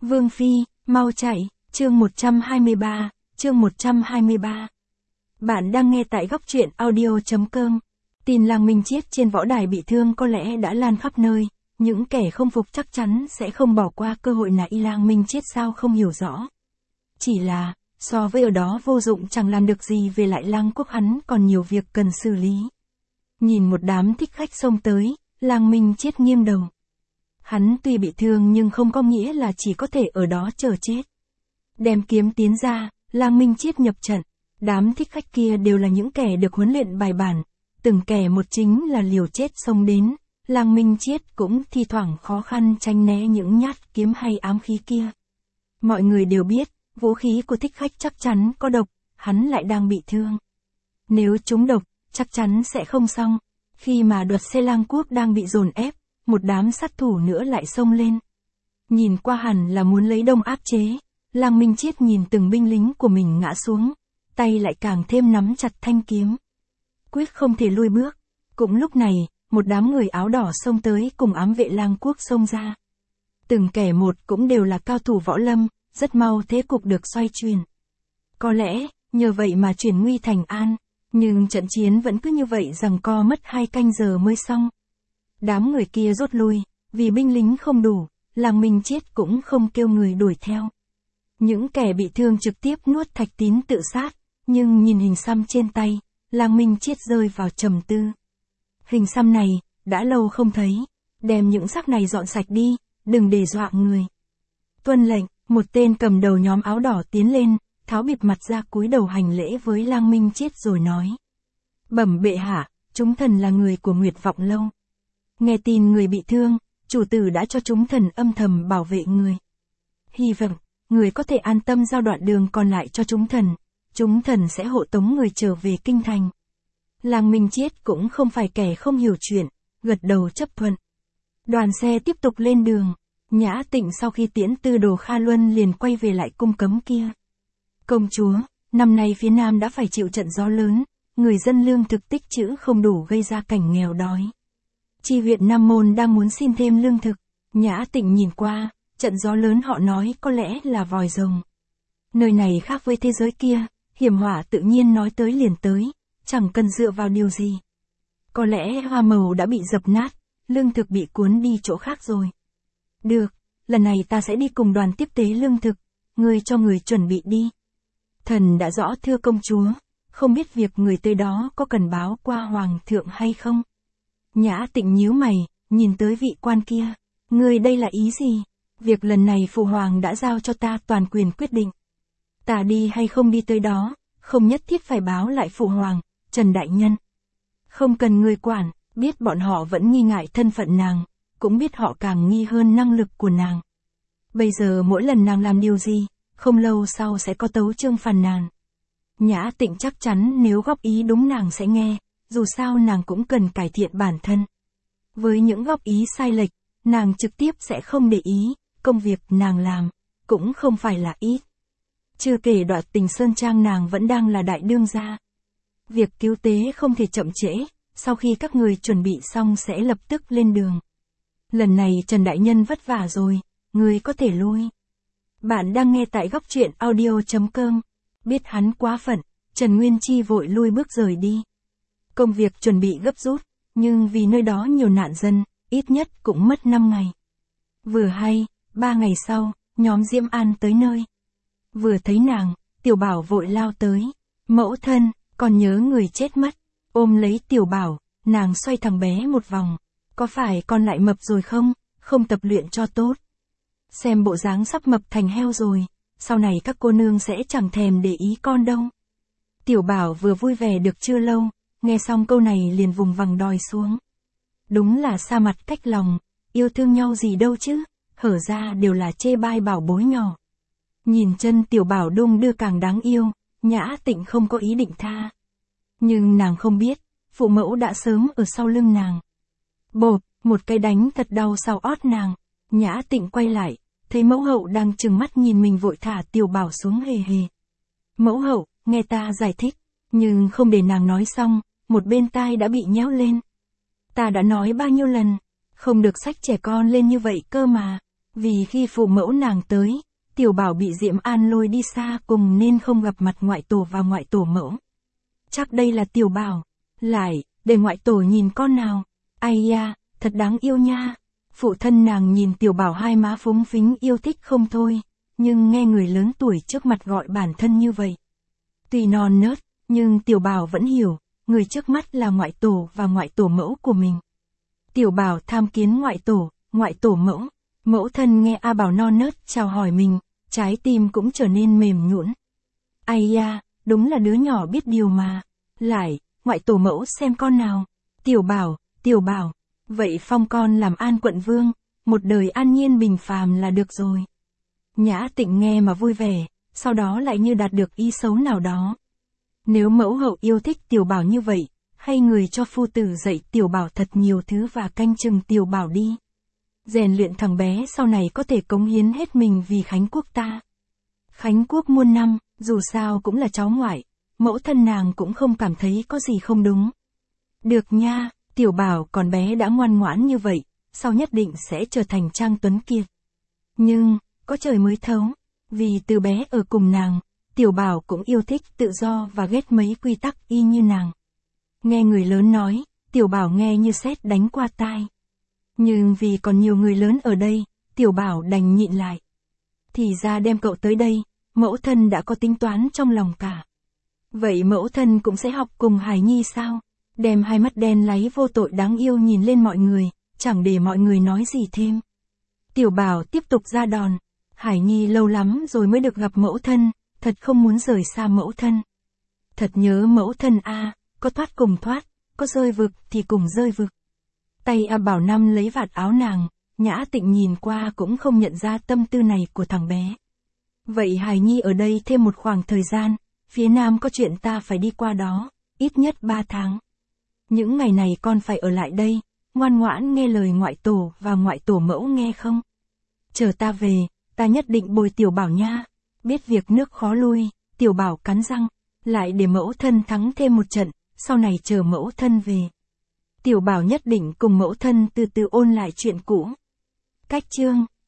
Vương Phi, mau chạy, chương 123, chương 123. Bạn đang nghe tại góc truyện audio.com. Tin Lang Minh Chiết trên võ đài bị thương có lẽ đã lan khắp nơi, những kẻ không phục chắc chắn sẽ không bỏ qua cơ hội này. Lang Minh Chiết sao không hiểu rõ. Chỉ là, so với ở đó vô dụng chẳng làm được gì về lại Lang Quốc, hắn còn nhiều việc cần xử lý. Nhìn một đám thích khách xông tới, Lang Minh Chiết nghiêng đầu. Hắn tuy bị thương nhưng không có nghĩa là chỉ có thể ở đó chờ chết. Đem kiếm tiến ra, Lang Minh Chiết nhập trận. Đám thích khách kia đều là những kẻ được huấn luyện bài bản, từng kẻ một chính là liều chết xông đến. Lang Minh Chiết cũng thi thoảng khó khăn tránh né những nhát kiếm hay ám khí kia. Mọi người đều biết, vũ khí của thích khách chắc chắn có độc, hắn lại đang bị thương. Nếu trúng độc, chắc chắn sẽ không xong. Khi mà Đoạt Xe Lang Quốc đang bị dồn ép, một đám sát thủ nữa lại xông lên. Nhìn qua hẳn là muốn lấy đông áp chế. Lang Minh Chiết nhìn từng binh lính của mình ngã xuống, tay lại càng thêm nắm chặt thanh kiếm. Quyết không thể lùi bước. Cũng lúc này, một đám người áo đỏ xông tới cùng ám vệ Lang Quốc xông ra. Từng kẻ một cũng đều là cao thủ võ lâm, rất mau thế cục được xoay chuyển. Có lẽ, nhờ vậy mà chuyển nguy thành an, nhưng trận chiến vẫn cứ như vậy giằng co mất 2 canh giờ mới xong. Đám người kia rút lui, vì binh lính không đủ, Lang Minh Chiết cũng không kêu người đuổi theo. Những kẻ bị thương trực tiếp nuốt thạch tín tự sát, nhưng nhìn hình xăm trên tay, Lang Minh Chiết rơi vào trầm tư. Hình xăm này, đã lâu không thấy, đem những xác này dọn sạch đi, đừng để dọa người. Tuân lệnh, một tên cầm đầu nhóm áo đỏ tiến lên, tháo bịt mặt ra cúi đầu hành lễ với Lang Minh Chiết rồi nói. Bẩm bệ hạ, chúng thần là người của Nguyệt Vọng Lâu. Nghe tin người bị thương, chủ tử đã cho chúng thần âm thầm bảo vệ người. Hy vọng, người có thể an tâm giao đoạn đường còn lại cho chúng thần sẽ hộ tống người trở về kinh thành. Lang Minh Chiết cũng không phải kẻ không hiểu chuyện, gật đầu chấp thuận. Đoàn xe tiếp tục lên đường, Nhã Tịnh sau khi tiễn Tư Đồ Kha Luân liền quay về lại cung cấm kia. Công chúa, năm nay phía Nam đã phải chịu trận gió lớn, người dân lương thực tích trữ không đủ gây ra cảnh nghèo đói. Chi huyện Nam Môn đang muốn xin thêm lương thực. Nhã Tịnh nhìn qua, trận gió lớn họ nói có lẽ là vòi rồng. Nơi này khác với thế giới kia, hiểm họa tự nhiên nói tới liền tới, chẳng cần dựa vào điều gì. Có lẽ hoa màu đã bị dập nát, lương thực bị cuốn đi chỗ khác rồi. Được, lần này ta sẽ đi cùng đoàn tiếp tế lương thực, ngươi cho người chuẩn bị đi. Thần đã rõ thưa công chúa, không biết việc người tới đó có cần báo qua hoàng thượng hay không? Nhã Tịnh nhíu mày, nhìn tới vị quan kia. Ngươi đây là ý gì? Việc lần này phụ hoàng đã giao cho ta toàn quyền quyết định. Ta đi hay không đi tới đó, không nhất thiết phải báo lại phụ hoàng, Trần Đại Nhân. Không cần người quản, biết bọn họ vẫn nghi ngại thân phận nàng, cũng biết họ càng nghi hơn năng lực của nàng. Bây giờ mỗi lần nàng làm điều gì, không lâu sau sẽ có tấu chương phàn nàn. Nhã Tịnh chắc chắn nếu góp ý đúng nàng sẽ nghe, dù sao nàng cũng cần cải thiện bản thân. Với những góp ý sai lệch, nàng trực tiếp sẽ không để ý, công việc nàng làm, cũng không phải là ít. Chưa kể Đoạt Tình Sơn Trang nàng vẫn đang là đại đương gia. Việc cứu tế không thể chậm trễ, sau khi các người chuẩn bị xong sẽ lập tức lên đường. Lần này Trần Đại Nhân vất vả rồi, người có thể lui. Bạn đang nghe tại góc truyện audio.com. Biết hắn quá phận, Trần Nguyên Chi vội lui bước rời đi. Công việc chuẩn bị gấp rút, nhưng vì nơi đó nhiều nạn dân, ít nhất cũng mất 5 ngày. Vừa hay, 3 ngày sau, nhóm Diễm An tới nơi. Vừa thấy nàng, Tiểu Bảo vội lao tới. Mẫu thân, còn nhớ người chết mất. Ôm lấy Tiểu Bảo, nàng xoay thằng bé một vòng. Có phải con lại mập rồi không? Không tập luyện cho tốt. Xem bộ dáng sắp mập thành heo rồi. Sau này các cô nương sẽ chẳng thèm để ý con đâu. Tiểu Bảo vừa vui vẻ được chưa lâu, nghe xong câu này liền vùng vằng đòi xuống. Đúng là xa mặt cách lòng, yêu thương nhau gì đâu chứ, hở ra đều là chê bai bảo bối nhỏ. Nhìn chân Tiểu Bảo đung đưa càng đáng yêu, Nhã Tịnh không có ý định tha. Nhưng nàng không biết, phụ mẫu đã sớm ở sau lưng nàng. Bộp, một cái đánh thật đau sau ót nàng. Nhã Tịnh quay lại, thấy mẫu hậu đang trừng mắt nhìn mình vội thả Tiểu Bảo xuống hề hề. Mẫu hậu, nghe ta giải thích, nhưng không để nàng nói xong, một bên tai đã bị nhéo lên. Ta đã nói bao nhiêu lần, không được xách trẻ con lên như vậy cơ mà. Vì khi phụ mẫu nàng tới, Tiểu Bảo bị Diễm An lôi đi xa cùng nên không gặp mặt ngoại tổ và ngoại tổ mẫu. Chắc đây là Tiểu Bảo. Lại, để ngoại tổ nhìn con nào. Ai da, thật đáng yêu nha. Phụ thân nàng nhìn Tiểu Bảo hai má phúng phính yêu thích không thôi, nhưng nghe người lớn tuổi trước mặt gọi bản thân như vậy. Tuy non nớt, nhưng Tiểu Bảo vẫn hiểu, người trước mắt là ngoại tổ và ngoại tổ mẫu của mình. Tiểu Bảo tham kiến ngoại tổ mẫu. Mẫu thân nghe A Bảo non nớt chào hỏi mình, trái tim cũng trở nên mềm nhũn. Ai da, đúng là đứa nhỏ biết điều mà. Lại, ngoại tổ mẫu xem con nào. Tiểu Bảo, vậy phong con làm An quận vương, một đời an nhiên bình phàm là được rồi. Nhã Tịnh nghe mà vui vẻ, sau đó lại như đạt được ý xấu nào đó. Nếu mẫu hậu yêu thích Tiểu Bảo như vậy, hay người cho phu tử dạy Tiểu Bảo thật nhiều thứ và canh chừng Tiểu Bảo đi. Rèn luyện thằng bé sau này có thể cống hiến hết mình vì Khánh quốc ta. Khánh quốc muôn năm, dù sao cũng là cháu ngoại, mẫu thân nàng cũng không cảm thấy có gì không đúng. Được nha, Tiểu Bảo còn bé đã ngoan ngoãn như vậy, sau nhất định sẽ trở thành Trang Tuấn Kiệt. Nhưng, có trời mới thấu, vì từ bé ở cùng nàng, Tiểu Bảo cũng yêu thích tự do và ghét mấy quy tắc y như nàng. Nghe người lớn nói, Tiểu Bảo nghe như sét đánh qua tai. Nhưng vì còn nhiều người lớn ở đây, Tiểu Bảo đành nhịn lại. Thì ra đem cậu tới đây, mẫu thân đã có tính toán trong lòng cả. Vậy mẫu thân cũng sẽ học cùng Hải Nhi sao? Đem hai mắt đen láy vô tội đáng yêu nhìn lên mọi người, chẳng để mọi người nói gì thêm. Tiểu Bảo tiếp tục ra đòn. Hải Nhi lâu lắm rồi mới được gặp mẫu thân, thật không muốn rời xa mẫu thân. Thật nhớ mẫu thân a, có thoát cùng thoát, có rơi vực thì cùng rơi vực. Tay A Bảo Năm lấy vạt áo nàng, Nhã Tịnh nhìn qua cũng không nhận ra tâm tư này của thằng bé. Vậy Hải Nhi ở đây thêm một khoảng thời gian, phía Nam có chuyện ta phải đi qua đó, ít nhất 3 tháng. Những ngày này con phải ở lại đây, ngoan ngoãn nghe lời ngoại tổ và ngoại tổ mẫu nghe không? Chờ ta về, ta nhất định bồi Tiểu Bảo nha. Biết việc nước khó lui, Tiểu Bảo cắn răng, lại để mẫu thân thắng thêm một trận, sau này chờ mẫu thân về. Tiểu Bảo nhất định cùng mẫu thân từ từ ôn lại chuyện cũ. Cách chương